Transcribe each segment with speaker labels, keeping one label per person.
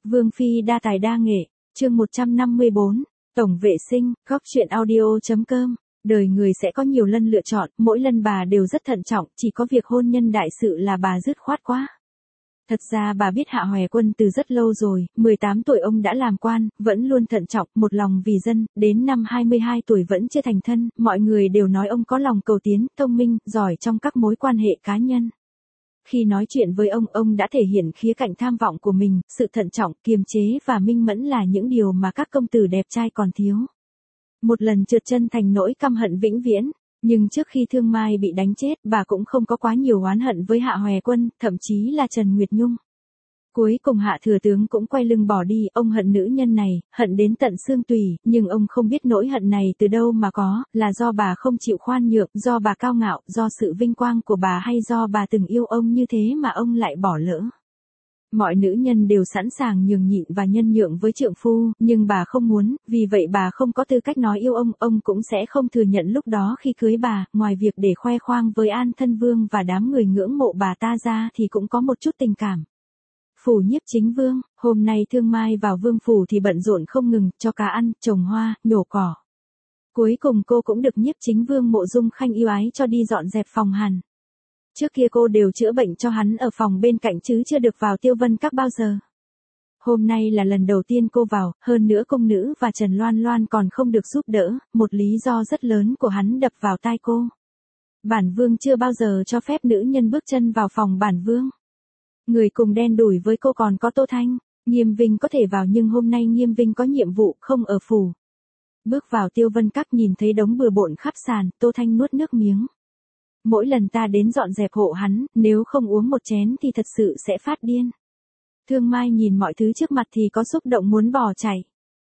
Speaker 1: Vương phi đa tài đa nghệ, chương 154, tổng vệ sinh, góc truyện audio.com. Đời người sẽ có nhiều lần lựa chọn, mỗi lần bà đều rất thận trọng, chỉ có việc hôn nhân đại sự là bà dứt khoát quá. Thật ra bà biết Hạ Hoè Quân từ rất lâu rồi, 18 tuổi ông đã làm quan, vẫn luôn thận trọng, một lòng vì dân, đến năm 22 tuổi vẫn chưa thành thân, mọi người đều nói ông có lòng cầu tiến, thông minh, giỏi trong các mối quan hệ cá nhân. Khi nói chuyện với ông đã thể hiện khía cạnh tham vọng của mình, sự thận trọng, kiềm chế và minh mẫn là những điều mà các công tử đẹp trai còn thiếu. Một lần trượt chân thành nỗi căm hận vĩnh viễn, nhưng trước khi Thương Mai bị đánh chết, bà cũng không có quá nhiều oán hận với Hạ Hoè Quân, thậm chí là Trần Nguyệt Nhung. Cuối cùng Hạ thừa tướng cũng quay lưng bỏ đi, ông hận nữ nhân này, hận đến tận xương tủy, nhưng ông không biết nỗi hận này từ đâu mà có, là do bà không chịu khoan nhượng, do bà cao ngạo, do sự vinh quang của bà hay do bà từng yêu ông như thế mà ông lại bỏ lỡ. Mọi nữ nhân đều sẵn sàng nhường nhịn và nhân nhượng với trượng phu, nhưng bà không muốn, vì vậy bà không có tư cách nói yêu ông cũng sẽ không thừa nhận lúc đó khi cưới bà, ngoài việc để khoe khoang với An Thân Vương và đám người ngưỡng mộ bà ta ra thì cũng có một chút tình cảm. Phủ Nhiếp Chính Vương, hôm nay Thương Mai vào vương phủ thì bận rộn không ngừng, cho cá ăn, trồng hoa, nhổ cỏ. Cuối cùng cô cũng được Nhiếp Chính Vương Mộ Dung Khanh yêu ái cho đi dọn dẹp phòng hàn. Trước kia cô đều chữa bệnh cho hắn ở phòng bên cạnh chứ chưa được vào Tiêu Vân Các bao giờ. Hôm nay là lần đầu tiên cô vào, hơn nữa công nữ và Trần Loan Loan còn không được giúp đỡ, một lý do rất lớn của hắn đập vào tai cô. Bản vương chưa bao giờ cho phép nữ nhân bước chân vào phòng bản vương. Người cùng đen đủi với cô còn có Tô Thanh, Nghiêm Vinh có thể vào nhưng hôm nay Nghiêm Vinh có nhiệm vụ không ở phủ. Bước vào Tiêu Vân Các nhìn thấy đống bừa bộn khắp sàn, Tô Thanh nuốt nước miếng. Mỗi lần ta đến dọn dẹp hộ hắn, nếu không uống một chén thì thật sự sẽ phát điên. Thương Mai nhìn mọi thứ trước mặt thì có xúc động muốn bỏ chạy.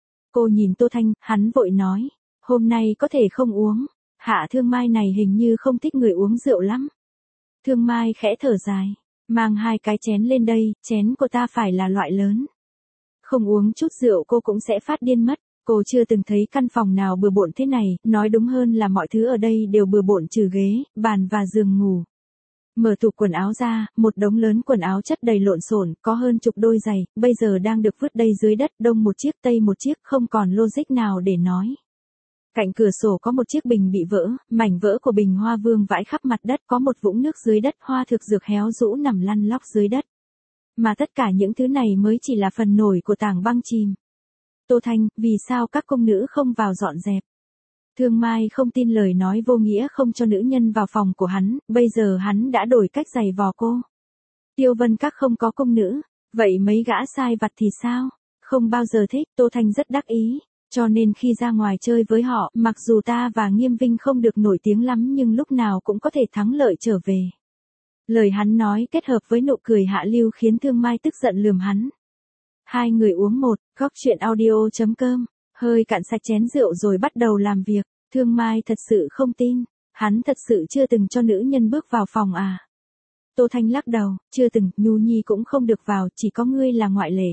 Speaker 1: Cô nhìn Tô Thanh, hắn vội nói, hôm nay có thể không uống, Hạ Thương Mai này hình như không thích người uống rượu lắm. Thương Mai khẽ thở dài, mang 2 cái chén lên đây, chén của ta phải là loại lớn. Không uống chút rượu cô cũng sẽ phát điên mất. Cô chưa từng thấy căn phòng nào bừa bộn thế này, nói đúng hơn là mọi thứ ở đây đều bừa bộn trừ ghế, bàn và giường ngủ. Mở tủ quần áo ra, một đống lớn quần áo chất đầy lộn xộn, có hơn chục đôi giày, bây giờ đang được vứt đây dưới đất, đông một chiếc tây một chiếc, không còn logic nào để nói. Cạnh cửa sổ có một chiếc bình bị vỡ, mảnh vỡ của bình hoa vương vãi khắp mặt đất, có một vũng nước dưới đất, hoa thực dược héo rũ nằm lăn lóc dưới đất. Mà tất cả những thứ này mới chỉ là phần nổi của tảng băng chìm. Tô Thanh, vì sao các công nữ không vào dọn dẹp? Thương Mai không tin lời nói vô nghĩa không cho nữ nhân vào phòng của hắn, bây giờ hắn đã đổi cách giày vò cô. Tiêu Vân Các không có công nữ, vậy mấy gã sai vặt thì sao? Không bao giờ thích, Tô Thanh rất đắc ý, cho nên khi ra ngoài chơi với họ, mặc dù ta và Nghiêm Vinh không được nổi tiếng lắm nhưng lúc nào cũng có thể thắng lợi trở về. Lời hắn nói kết hợp với nụ cười hạ lưu khiến Thương Mai tức giận lườm hắn. Hai người uống một, góc truyện audio.com, hơi cạn sạch chén rượu rồi bắt đầu làm việc. Thương Mai thật sự không tin, hắn thật sự chưa từng cho nữ nhân bước vào phòng à. Tô Thanh lắc đầu, chưa từng, Nhu Nhi cũng không được vào, chỉ có ngươi là ngoại lệ.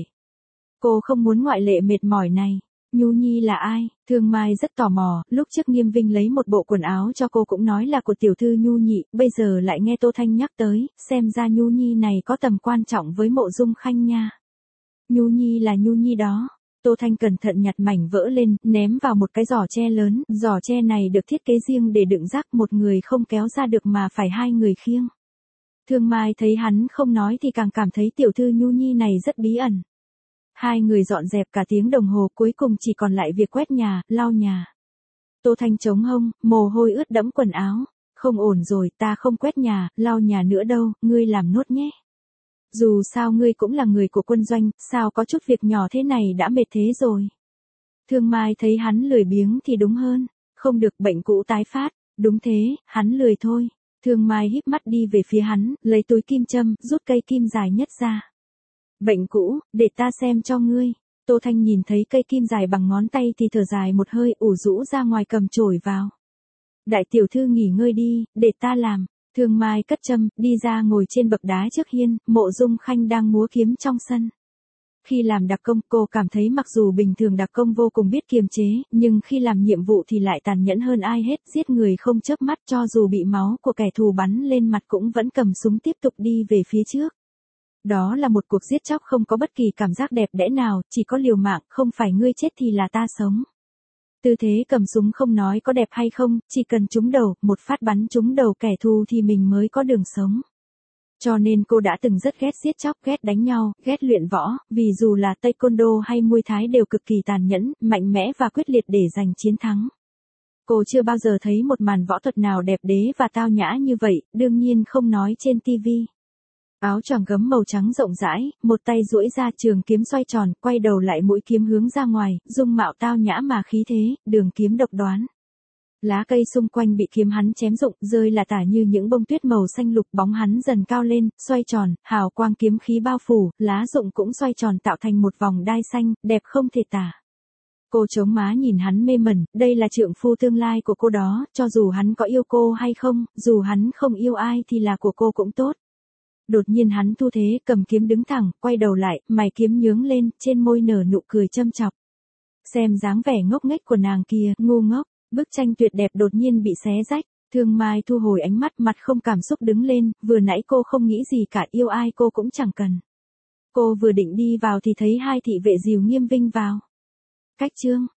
Speaker 1: Cô không muốn ngoại lệ mệt mỏi này. Nhu Nhi là ai? Thương Mai rất tò mò, lúc trước Nghiêm Vinh lấy một bộ quần áo cho cô cũng nói là của tiểu thư Nhu Nhị, bây giờ lại nghe Tô Thanh nhắc tới, xem ra Nhu Nhi này có tầm quan trọng với Mộ Dung Khanh nha. Nhu Nhi là Nhu Nhi đó. Tô Thanh cẩn thận nhặt mảnh vỡ lên, ném vào một cái giỏ tre lớn, giỏ tre này được thiết kế riêng để đựng rác, một người không kéo ra được mà phải 2 người khiêng. Thương Mai thấy hắn không nói thì càng cảm thấy tiểu thư Nhu Nhi này rất bí ẩn. 2 người dọn dẹp cả tiếng đồng hồ cuối cùng chỉ còn lại việc quét nhà, lau nhà. Tô Thanh chống hông, mồ hôi ướt đẫm quần áo. Không ổn rồi, ta không quét nhà, lau nhà nữa đâu, ngươi làm nốt nhé. Dù sao ngươi cũng là người của quân doanh, sao có chút việc nhỏ thế này đã mệt thế rồi. Thương Mai thấy hắn lười biếng thì đúng hơn, không được bệnh cũ tái phát, đúng thế, hắn lười thôi. Thương Mai híp mắt đi về phía hắn, lấy túi kim châm, rút cây kim dài nhất ra. Bệnh cũ, để ta xem cho ngươi. Tô Thanh nhìn thấy cây kim dài bằng ngón tay thì thở dài một hơi, ủ rũ ra ngoài cầm chổi vào. Đại tiểu thư nghỉ ngơi đi, để ta làm. Thương Mai cất châm, đi ra ngồi trên bậc đá trước hiên, Mộ Dung Khanh đang múa kiếm trong sân. Khi làm đặc công, cô cảm thấy mặc dù bình thường đặc công vô cùng biết kiềm chế, nhưng khi làm nhiệm vụ thì lại tàn nhẫn hơn ai hết, giết người không chớp mắt, cho dù bị máu của kẻ thù bắn lên mặt cũng vẫn cầm súng tiếp tục đi về phía trước. Đó là một cuộc giết chóc không có bất kỳ cảm giác đẹp đẽ nào, chỉ có liều mạng, không phải ngươi chết thì là ta sống. Tư thế cầm súng không nói có đẹp hay không, chỉ cần trúng đầu, một phát bắn trúng đầu kẻ thù thì mình mới có đường sống. Cho nên cô đã từng rất ghét giết chóc, ghét đánh nhau, ghét luyện võ, vì dù là taekwondo hay muay thái đều cực kỳ tàn nhẫn, mạnh mẽ và quyết liệt để giành chiến thắng. Cô chưa bao giờ thấy một màn võ thuật nào đẹp đẽ và tao nhã như vậy, đương nhiên không nói trên TV. Áo choàng gấm màu trắng rộng rãi, một tay duỗi ra trường kiếm xoay tròn, quay đầu lại mũi kiếm hướng ra ngoài, dung mạo tao nhã mà khí thế, đường kiếm độc đoán. Lá cây xung quanh bị kiếm hắn chém rụng, rơi là tả như những bông tuyết màu xanh lục, bóng hắn dần cao lên, xoay tròn, hào quang kiếm khí bao phủ, lá rụng cũng xoay tròn tạo thành một vòng đai xanh, đẹp không thể tả. Cô chống má nhìn hắn mê mẩn, đây là trượng phu tương lai của cô đó, cho dù hắn có yêu cô hay không, dù hắn không yêu ai thì là của cô cũng tốt. Đột nhiên hắn thu thế, cầm kiếm đứng thẳng, quay đầu lại, mày kiếm nhướng lên, trên môi nở nụ cười châm chọc. Xem dáng vẻ ngốc nghếch của nàng kia, ngu ngốc, bức tranh tuyệt đẹp đột nhiên bị xé rách. Thương Mai thu hồi ánh mắt, mặt không cảm xúc đứng lên, vừa nãy cô không nghĩ gì cả, yêu ai cô cũng chẳng cần. Cô vừa định đi vào thì thấy hai thị vệ dìu Nghiêm Vinh vào. Cách chương